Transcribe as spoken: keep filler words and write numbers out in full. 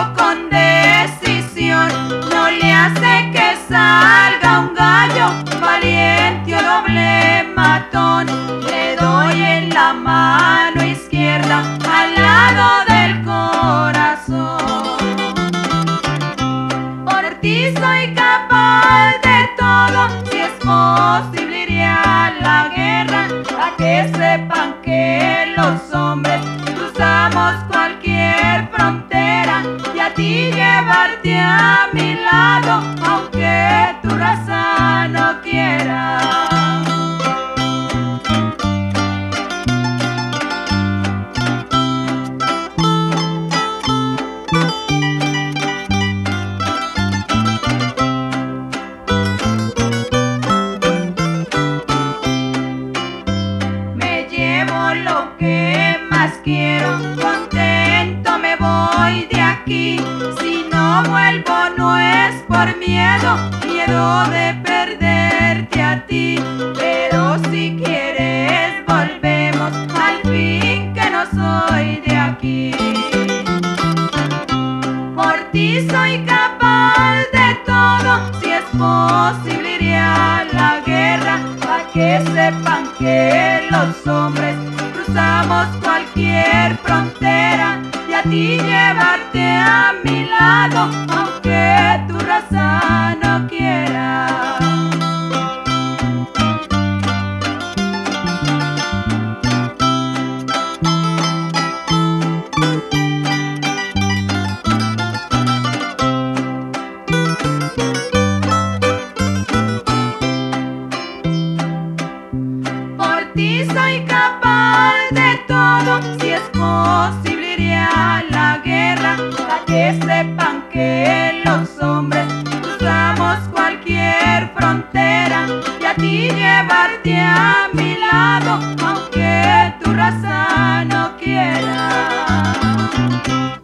con decisión, no le hace que salga un gallo valiente o doble matón. Le doy en la mano izquierda al lado del corazón. Por ti soy capaz de todo, si es posible iré a la guerra, a que sepan que los hombres cruzamos cualquier frontera y a ti llevarte a mi lado, aunque tu raza no quiera. Lo que más quiero, contento me voy de aquí. Si no vuelvo no es por miedo, miedo de perderte a ti. Pero si quieres volvemos, al fin que no soy de aquí. Por ti soy capaz de todo, si es posible iré a la guerra, para que sepan que los hombres cruzamos cualquier frontera y a ti llevarte a mi lado, aunque tu raza no quiera. Por ti soy capaz de todo, si es posible iré a la guerra, para que sepan que los hombres cruzamos cualquier frontera y a ti llevarte a mi lado, aunque tu raza no quiera.